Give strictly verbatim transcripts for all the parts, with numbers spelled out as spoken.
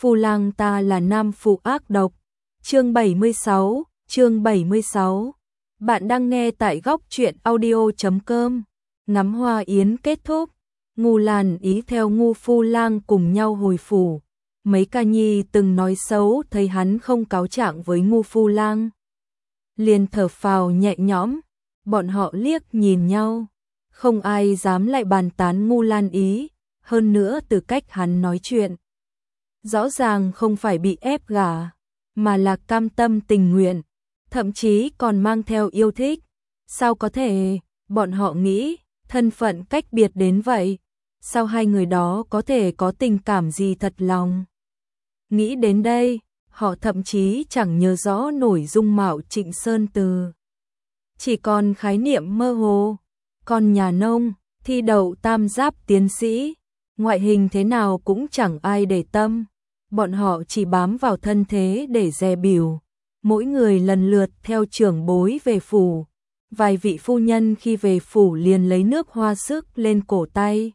phu lang ta là nam phụ ác độc. Chương bảy mươi sáu, chương bảy mươi sáu. Bạn đang nghe tại góc truyện audio chấm com. Ngắm hoa yến kết thúc, Ngu Lan Ý theo Ngu phu lang cùng nhau hồi phủ. Mấy ca nhi từng nói xấu thấy hắn không cáo trạng với Ngu phu lang, liền thở phào nhẹ nhõm. Bọn họ liếc nhìn nhau, không ai dám lại bàn tán Ngu Lan Ý. Hơn nữa từ cách hắn nói chuyện, rõ ràng không phải bị ép gả, mà là cam tâm tình nguyện, thậm chí còn mang theo yêu thích. Sao có thể, bọn họ nghĩ, thân phận cách biệt đến vậy, sao hai người đó có thể có tình cảm gì thật lòng. Nghĩ đến đây, họ thậm chí chẳng nhớ rõ nổi dung mạo Trịnh Sơn Từ, chỉ còn khái niệm mơ hồ. Con nhà nông, thi đậu tam giáp tiến sĩ, ngoại hình thế nào cũng chẳng ai để tâm. Bọn họ chỉ bám vào thân thế để dè bỉu. Mỗi người lần lượt theo trưởng bối về phủ. Vài vị phu nhân khi về phủ liền lấy nước hoa sức lên cổ tay.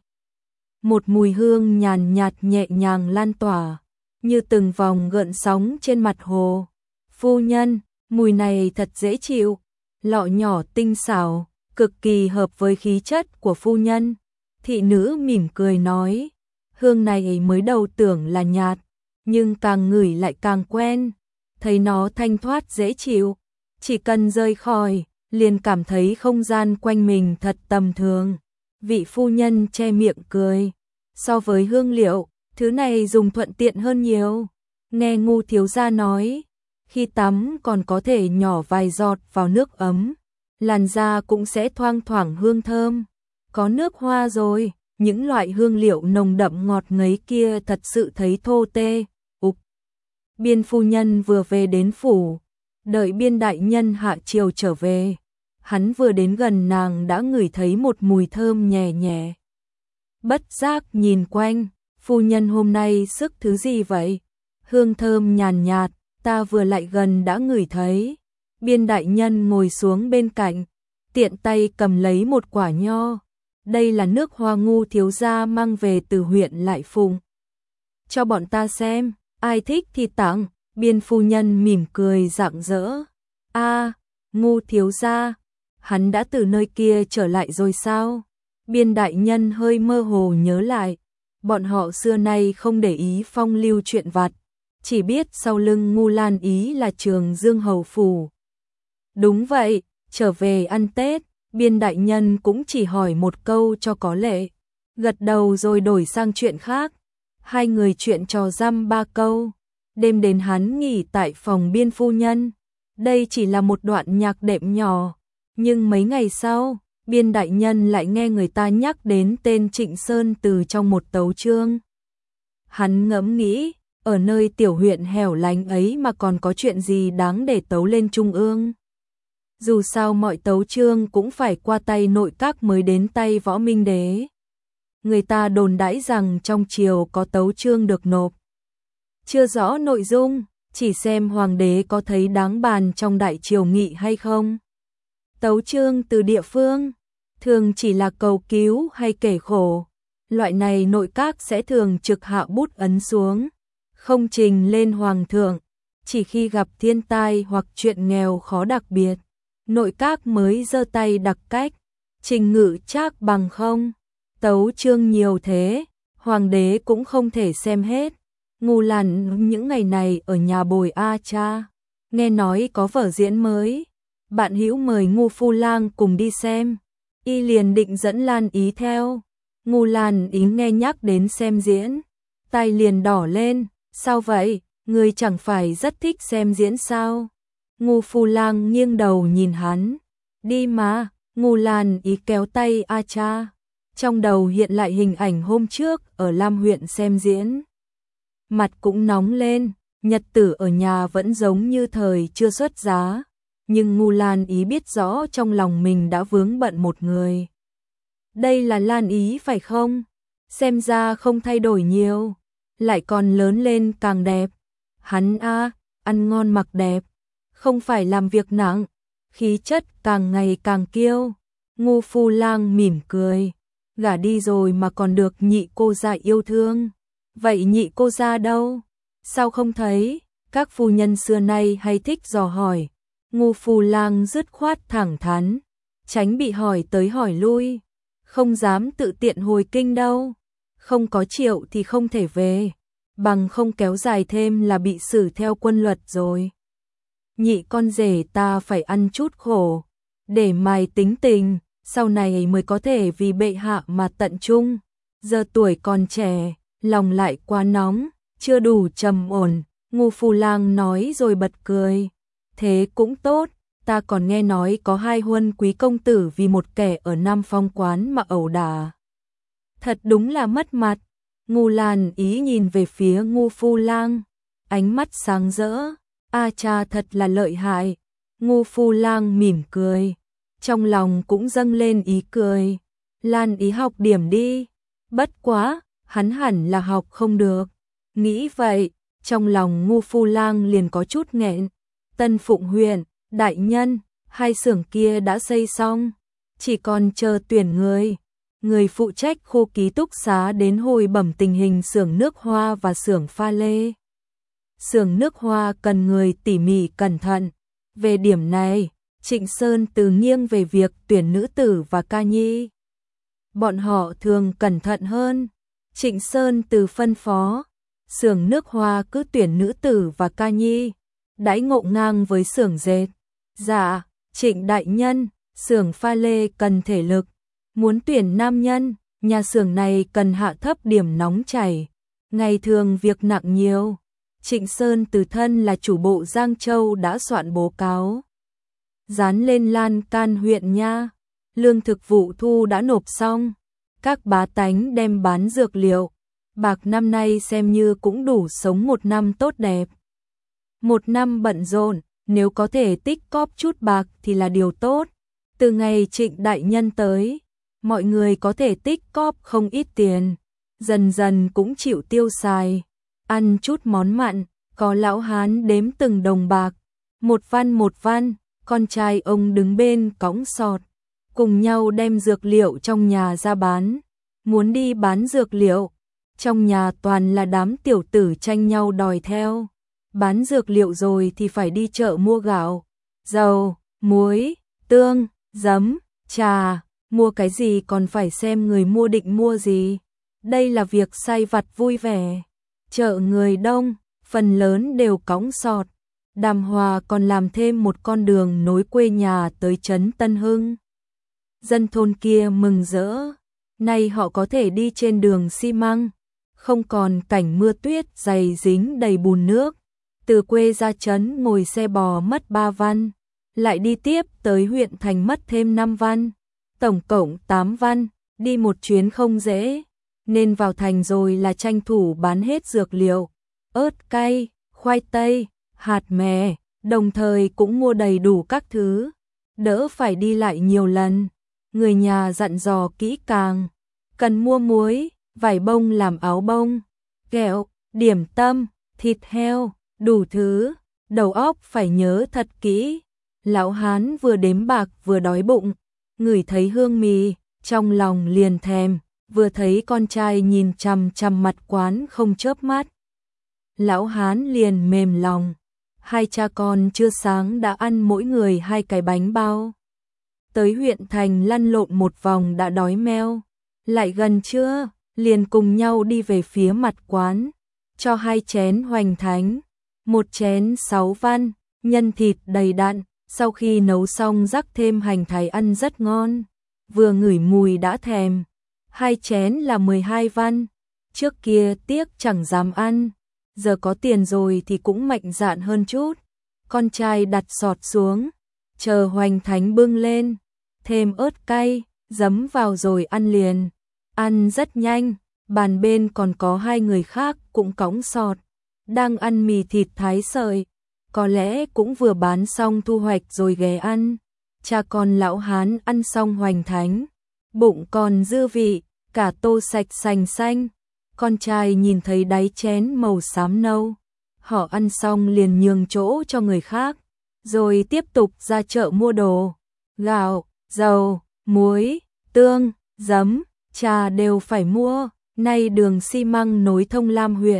Một mùi hương nhàn nhạt nhẹ nhàng lan tỏa, như từng vòng gợn sóng trên mặt hồ. Phu nhân, mùi này thật dễ chịu. Lọ nhỏ tinh xảo, cực kỳ hợp với khí chất của phu nhân. Thị nữ mỉm cười nói, hương này mới đầu tưởng là nhạt, nhưng càng ngửi lại càng quen, thấy nó thanh thoát dễ chịu, chỉ cần rời khỏi, liền cảm thấy không gian quanh mình thật tầm thường. Vị phu nhân che miệng cười, so với hương liệu, thứ này dùng thuận tiện hơn nhiều. Nghe Ngu thiếu gia nói, khi tắm còn có thể nhỏ vài giọt vào nước ấm, làn da cũng sẽ thoang thoảng hương thơm. Có nước hoa rồi, những loại hương liệu nồng đậm ngọt ngấy kia thật sự thấy thô tê. Ục. Biên phu nhân vừa về đến phủ, đợi Biên đại nhân hạ chiều trở về, hắn vừa đến gần nàng đã ngửi thấy một mùi thơm nhẹ nhẹ. Bất giác nhìn quanh, phu nhân hôm nay sức thứ gì vậy? Hương thơm nhàn nhạt, ta vừa lại gần đã ngửi thấy. Biên đại nhân ngồi xuống bên cạnh, tiện tay cầm lấy một quả nho. Đây là nước hoa Ngu thiếu gia mang về từ huyện Lại Phùng. Cho bọn ta xem, ai thích thì tặng. Biên phu nhân mỉm cười rạng rỡ. A, Ngu thiếu gia, hắn đã từ nơi kia trở lại rồi sao? Biên đại nhân hơi mơ hồ nhớ lại, bọn họ xưa nay không để ý phong lưu chuyện vặt, chỉ biết sau lưng Ngu Lan Ý là Trường Dương hầu phủ. Đúng vậy, trở về ăn Tết, Biên đại nhân cũng chỉ hỏi một câu cho có lệ, gật đầu rồi đổi sang chuyện khác. Hai người chuyện trò dăm ba câu, đêm đến hắn nghỉ tại phòng Biên phu nhân. Đây chỉ là một đoạn nhạc đệm nhỏ, nhưng mấy ngày sau, Biên đại nhân lại nghe người ta nhắc đến tên Trịnh Sơn Từ trong một tấu chương. Hắn ngẫm nghĩ, ở nơi tiểu huyện hẻo lánh ấy mà còn có chuyện gì đáng để tấu lên trung ương. Dù sao mọi tấu chương cũng phải qua tay nội các mới đến tay Võ Minh Đế. Người ta đồn đãi rằng trong triều có tấu chương được nộp. Chưa rõ nội dung, chỉ xem hoàng đế có thấy đáng bàn trong đại triều nghị hay không. Tấu chương từ địa phương, thường chỉ là cầu cứu hay kể khổ. Loại này nội các sẽ thường trực hạ bút ấn xuống, không trình lên hoàng thượng. Chỉ khi gặp thiên tai hoặc chuyện nghèo khó đặc biệt, nội các mới giơ tay đặc cách, trình ngự trác bằng không. Tấu chương nhiều thế, hoàng đế cũng không thể xem hết. Ngu Lan những ngày này ở nhà bồi A cha, nghe nói có vở diễn mới, bạn hữu mời Ngu phu lang cùng đi xem. Y liền định dẫn Lan Ý theo. Ngu Lan Ý nghe nhắc đến xem diễn, tay liền đỏ lên. Sao vậy, người chẳng phải rất thích xem diễn sao? Ngu phu lang nghiêng đầu nhìn hắn. Đi mà. Ngu Lan Ý kéo tay A cha, trong đầu hiện lại hình ảnh hôm trước ở Lam huyện xem diễn. Mặt cũng nóng lên, nhật tử ở nhà vẫn giống như thời chưa xuất giá, nhưng Ngu Lan Ý biết rõ trong lòng mình đã vướng bận một người. Đây là Lan Ý phải không? Xem ra không thay đổi nhiều, lại còn lớn lên càng đẹp. Hắn a, ăn ngon mặc đẹp, không phải làm việc nặng, khí chất càng ngày càng kiêu. Ngu phu lang mỉm cười, gả đi rồi mà còn được nhị cô gia yêu thương. Vậy nhị cô gia đâu? Sao không thấy? Các phu nhân xưa nay hay thích dò hỏi. Ngô Phu Lang dứt khoát thẳng thắn, tránh bị hỏi tới hỏi lui, không dám tự tiện hồi kinh đâu. Không có triệu thì không thể về, bằng không kéo dài thêm là bị xử theo quân luật rồi. Nhị con rể ta phải ăn chút khổ, để mài tính tình, sau này mới có thể vì bệ hạ mà tận trung. Giờ tuổi còn trẻ, lòng lại quá nóng, chưa đủ trầm ổn. Ngô Phu Lang nói rồi bật cười. Thế cũng tốt, ta còn nghe nói có hai huân quý công tử vì một kẻ ở Nam Phong quán mà ẩu đả. Thật đúng là mất mặt. Ngô Lan Ý nhìn về phía Ngô Phu Lang, ánh mắt sáng rỡ. A cha thật là lợi hại. Ngô Phu Lang mỉm cười, trong lòng cũng dâng lên ý cười. Lan Ý học điểm đi. Bất quá, hắn hẳn là học không được. Nghĩ vậy, trong lòng Ngô Phu Lang liền có chút nghẹn. Tân Phụng huyện, đại nhân, hai xưởng kia đã xây xong, chỉ còn chờ tuyển người. Người phụ trách khu ký túc xá đến hồi bẩm tình hình xưởng nước hoa và xưởng pha lê. Xưởng nước hoa cần người tỉ mỉ cẩn thận. Về điểm này, Trịnh Sơn từ nghiêng về việc tuyển nữ tử và ca nhi. Bọn họ thường cẩn thận hơn. Trịnh Sơn từ phân phó, xưởng nước hoa cứ tuyển nữ tử và ca nhi, đãi ngộ ngang với xưởng dệt. Dạ, Trịnh đại nhân, xưởng pha lê cần thể lực, muốn tuyển nam nhân, nhà xưởng này cần hạ thấp điểm nóng chảy, ngày thường việc nặng nhiều. Trịnh Sơn từ thân là chủ bộ Giang Châu đã soạn báo cáo, dán lên lan can huyện nha. Lương thực vụ thu đã nộp xong, các bá tánh đem bán dược liệu, bạc năm nay xem như cũng đủ sống một năm tốt đẹp. Một năm bận rộn, nếu có thể tích cóp chút bạc thì là điều tốt. Từ ngày Trịnh đại nhân tới, mọi người có thể tích cóp không ít tiền, dần dần cũng chịu tiêu xài, ăn chút món mặn, có lão hán đếm từng đồng bạc, một văn một văn, con trai ông đứng bên cõng sọt, cùng nhau đem dược liệu trong nhà ra bán. Muốn đi bán dược liệu, trong nhà toàn là đám tiểu tử tranh nhau đòi theo. Bán dược liệu rồi thì phải đi chợ mua gạo, dầu, muối, tương, giấm, trà, mua cái gì còn phải xem người mua định mua gì. Đây là việc sai vặt vui vẻ. Chợ người đông, phần lớn đều cõng sọt. Đàm Hòa còn làm thêm một con đường nối quê nhà tới trấn Tân Hưng. Dân thôn kia mừng rỡ, nay họ có thể đi trên đường xi măng, không còn cảnh mưa tuyết dày dính đầy bùn nước. Từ quê ra trấn ngồi xe bò mất ba văn, lại đi tiếp tới huyện thành mất thêm năm văn, tổng cộng tám văn, đi một chuyến không dễ, nên vào thành rồi là tranh thủ bán hết dược liệu, ớt cay, khoai tây, hạt mè, đồng thời cũng mua đầy đủ các thứ, đỡ phải đi lại nhiều lần. Người nhà dặn dò kỹ càng, cần mua muối, vải bông làm áo bông, kẹo, điểm tâm, thịt heo, đủ thứ, đầu óc phải nhớ thật kỹ. Lão hán vừa đếm bạc vừa đói bụng, ngửi thấy hương mì, trong lòng liền thèm, vừa thấy con trai nhìn chằm chằm mặt quán không chớp mắt. Lão hán liền mềm lòng, hai cha con chưa sáng đã ăn mỗi người hai cái bánh bao. Tới huyện thành lăn lộn một vòng đã đói meo, lại gần trưa, liền cùng nhau đi về phía mặt quán, cho hai chén hoành thánh, một chén sáu văn, nhân thịt đầy đặn, sau khi nấu xong rắc thêm hành thái ăn rất ngon, vừa ngửi mùi đã thèm. Hai chén là mười hai văn, trước kia tiếc chẳng dám ăn, giờ có tiền rồi thì cũng mạnh dạn hơn chút. Con trai đặt sọt xuống, chờ hoành thánh bưng lên, thêm ớt cay, giấm vào rồi ăn liền. Ăn rất nhanh, bàn bên còn có hai người khác cũng cõng sọt, đang ăn mì thịt thái sợi, có lẽ cũng vừa bán xong thu hoạch rồi ghé ăn. Cha con lão hán ăn xong hoành thánh, bụng còn dư vị, cả tô sạch sành xanh. Con trai nhìn thấy đáy chén màu xám nâu, họ ăn xong liền nhường chỗ cho người khác, rồi tiếp tục ra chợ mua đồ, gạo, dầu, muối, tương, giấm, trà đều phải mua. Nay đường xi măng nối thông Lam huyện,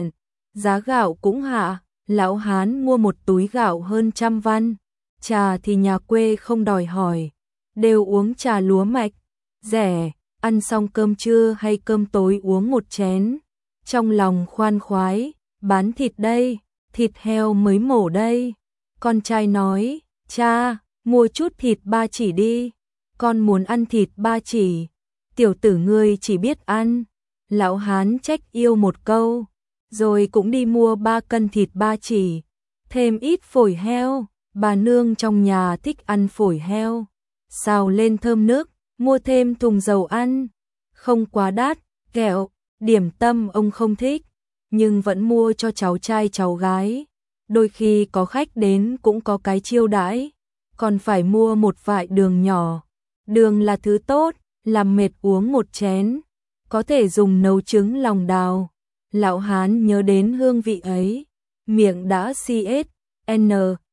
Giá gạo cũng hạ, lão hán mua một túi gạo hơn trăm văn. Trà thì nhà quê không đòi hỏi, đều uống trà lúa mạch, rẻ, ăn xong cơm trưa hay cơm tối uống một chén. Trong lòng khoan khoái, bán thịt đây, thịt heo mới mổ đây. Con trai nói, cha, mua chút thịt ba chỉ đi, con muốn ăn thịt ba chỉ. Tiểu tử ngươi chỉ biết ăn. Lão hán trách yêu một câu, rồi cũng đi mua ba cân thịt ba chỉ, thêm ít phổi heo. Bà nương trong nhà thích ăn phổi heo, xào lên thơm nước, mua thêm thùng dầu ăn, không quá đắt. Kẹo, điểm tâm ông không thích, nhưng vẫn mua cho cháu trai cháu gái. Đôi khi có khách đến cũng có cái chiêu đãi, còn phải mua một vại đường nhỏ. Đường là thứ tốt, làm mệt uống một chén, có thể dùng nấu trứng lòng đào. Lão hán nhớ đến hương vị ấy, miệng đã xê ét en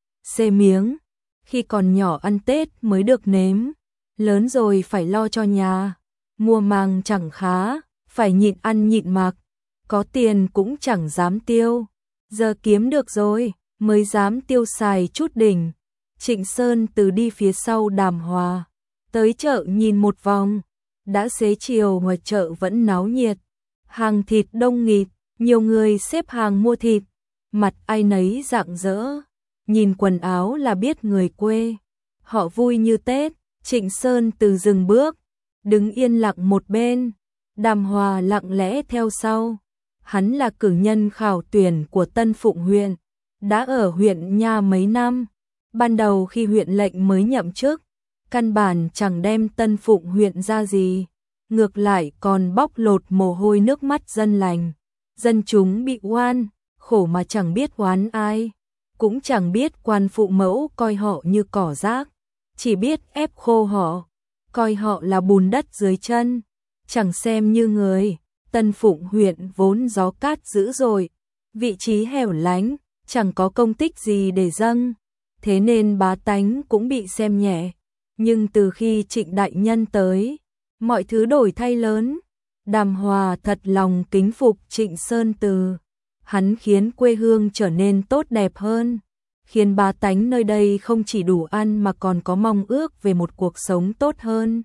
xê miếng. Khi còn nhỏ ăn Tết mới được nếm, lớn rồi phải lo cho nhà, mua mang chẳng khá, phải nhịn ăn nhịn mặc, có tiền cũng chẳng dám tiêu. Giờ kiếm được rồi, mới dám tiêu xài chút đỉnh. Trịnh Sơn từ đi phía sau Đàm Hòa, tới chợ nhìn một vòng, đã xế chiều ngoài chợ vẫn náo nhiệt, hàng thịt đông nghịt, nhiều người xếp hàng mua thịt, mặt ai nấy rạng rỡ, nhìn quần áo là biết người quê, họ vui như Tết. Trịnh Sơn từ dừng bước, đứng yên lặng một bên, Đàm Hòa lặng lẽ theo sau. Hắn là cử nhân khảo tuyển của Tân Phụng huyện, đã ở huyện Nha mấy năm. Ban đầu khi huyện lệnh mới nhậm chức, căn bản chẳng đem Tân Phụng huyện ra gì, ngược lại còn bóc lột mồ hôi nước mắt dân lành. Dân chúng bị oan, khổ mà chẳng biết oán ai, cũng chẳng biết quan phụ mẫu coi họ như cỏ rác, chỉ biết ép khô họ, coi họ là bùn đất dưới chân, chẳng xem như người. Tân Phụng huyện vốn gió cát dữ dội, vị trí hẻo lánh, chẳng có công tích gì để dâng, thế nên bá tánh cũng bị xem nhẹ. Nhưng từ khi Trịnh đại nhân tới, mọi thứ đổi thay lớn. Đàm Hòa thật lòng kính phục Trịnh Sơn Từ, hắn khiến quê hương trở nên tốt đẹp hơn, khiến bá tánh nơi đây không chỉ đủ ăn mà còn có mong ước về một cuộc sống tốt hơn.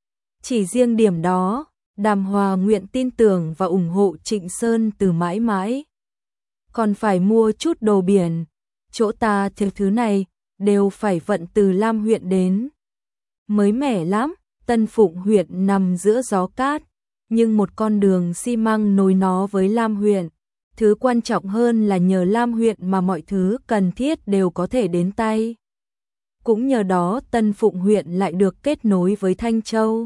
Chỉ riêng điểm đó, Đàm Hòa nguyện tin tưởng và ủng hộ Trịnh Sơn Từ mãi mãi. Còn phải mua chút đồ biển, chỗ ta thiếu thứ này đều phải vận từ Lam huyện đến. Mới mẻ lắm. Tân Phụng huyện nằm giữa gió cát, nhưng một con đường xi măng nối nó với Lam huyện. Thứ quan trọng hơn là nhờ Lam huyện mà mọi thứ cần thiết đều có thể đến tay. Cũng nhờ đó Tân Phụng huyện lại được kết nối với Thanh Châu.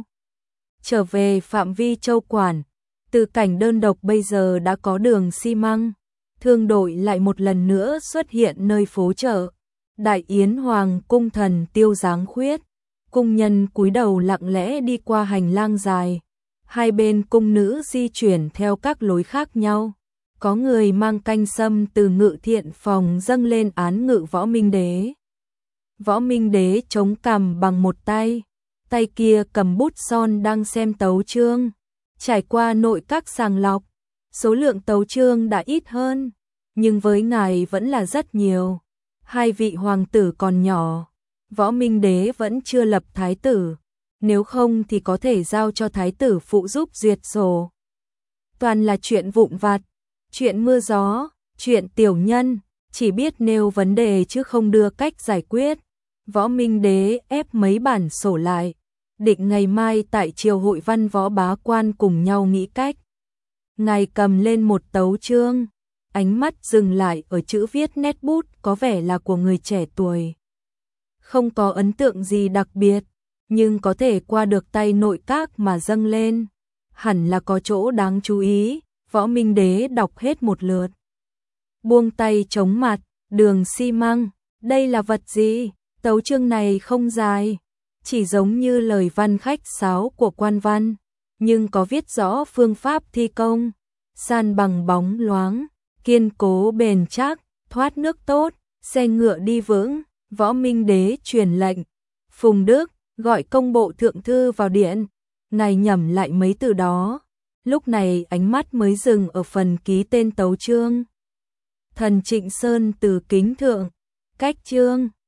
Trở về phạm vi châu quản, từ cảnh đơn độc bây giờ đã có đường xi măng, thương đội lại một lần nữa xuất hiện nơi phố chợ. Đại yến hoàng cung thần tiêu dáng khuyết, cung nhân cúi đầu lặng lẽ đi qua hành lang dài, hai bên cung nữ di chuyển theo các lối khác nhau. Có người mang canh sâm từ ngự thiện phòng dâng lên án ngự Võ Minh Đế. Võ Minh Đế chống cằm bằng một tay, tay kia cầm bút son đang xem tấu chương. Trải qua nội các sàng lọc, số lượng tấu chương đã ít hơn, nhưng với ngài vẫn là rất nhiều. Hai vị hoàng tử còn nhỏ, Võ Minh Đế vẫn chưa lập thái tử, nếu không thì có thể giao cho thái tử phụ giúp duyệt sổ. Toàn là chuyện vụn vặt, chuyện mưa gió, chuyện tiểu nhân, chỉ biết nêu vấn đề chứ không đưa cách giải quyết. Võ Minh Đế ép mấy bản sổ lại, định ngày mai tại triều hội văn võ bá quan cùng nhau nghĩ cách. Ngài cầm lên một tấu chương, ánh mắt dừng lại ở chữ viết nét bút có vẻ là của người trẻ tuổi. Không có ấn tượng gì đặc biệt, nhưng có thể qua được tay nội các mà dâng lên. Hẳn là có chỗ đáng chú ý. Võ Minh Đế đọc hết một lượt, buông tay chống mặt. Đường xi măng, đây là vật gì? Tấu chương này không dài, chỉ giống như lời văn khách sáo của quan văn, nhưng có viết rõ phương pháp thi công. San bằng bóng loáng, kiên cố bền chắc, thoát nước tốt, xe ngựa đi vững. Võ Minh Đế truyền lệnh, Phùng Đức gọi công bộ thượng thư vào điện. Ngài nhẩm lại mấy từ đó, lúc này ánh mắt mới dừng ở phần ký tên tấu chương. Thần Trịnh Sơn từ kính thượng, cách chương